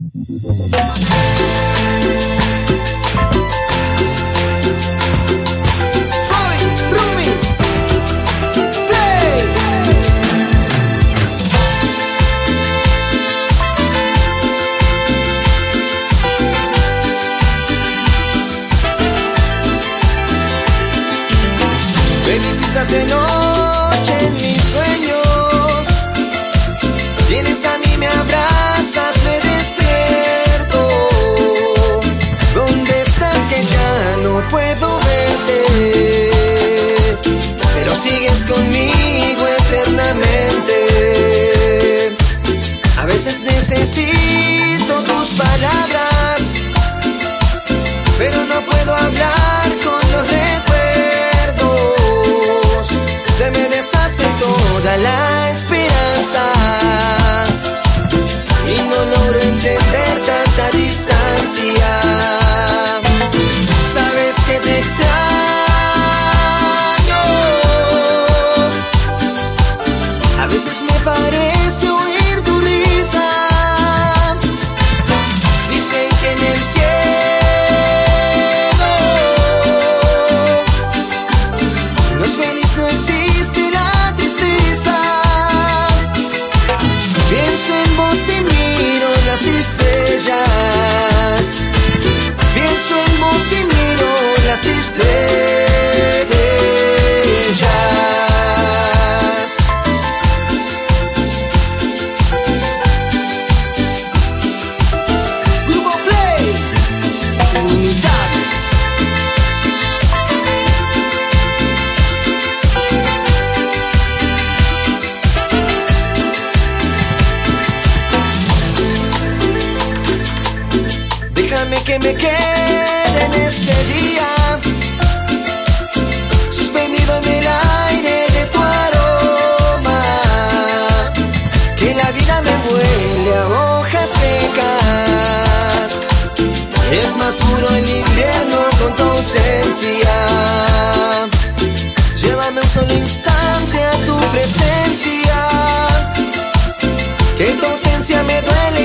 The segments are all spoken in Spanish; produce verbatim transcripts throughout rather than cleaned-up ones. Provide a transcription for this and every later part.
Me visitas de noche en mis sueños, vienes a mí, me abrazas, me despierto. ¿Dónde estás que ya no puedo verte? Pero sigues conmigo eternamente. A veces necesito tus palabras, pero no puedo hablar con los recuerdos. Se me deshace toda la esperanza y no logro entender tanta distancia. Sabes que te extraño. A veces me parece oír tu risa. Dicen que en el cielo no es feliz, no existe la tristeza. Pienso en vos y miro las estrellas. Pienso en vos y miro las estrellas. Grupo Play, Unidades. Déjame que me quede en este día, suspendido en el aire de tu aroma. Que la vida me huele a hojas secas. Es más duro el invierno con tu ausencia. Llévame un solo instante a tu presencia. Que en tu ausencia me duele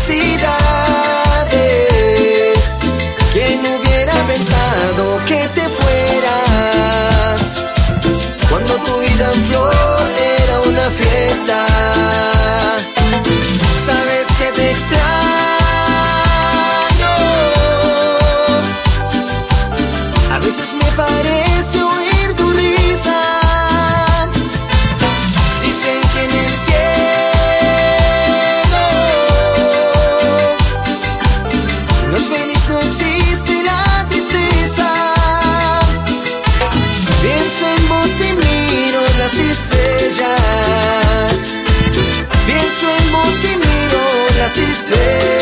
intensidades. ¿Quién hubiera pensado que te fueras? Cuando tu vida en flor era una fiesta. Sabes que te extraño. A veces me parece oír tu risa. Dicen que en el cielo no es feliz, no existe la tristeza. Pienso en vos y miro las estrellas. Pienso en vos y miro las estrellas.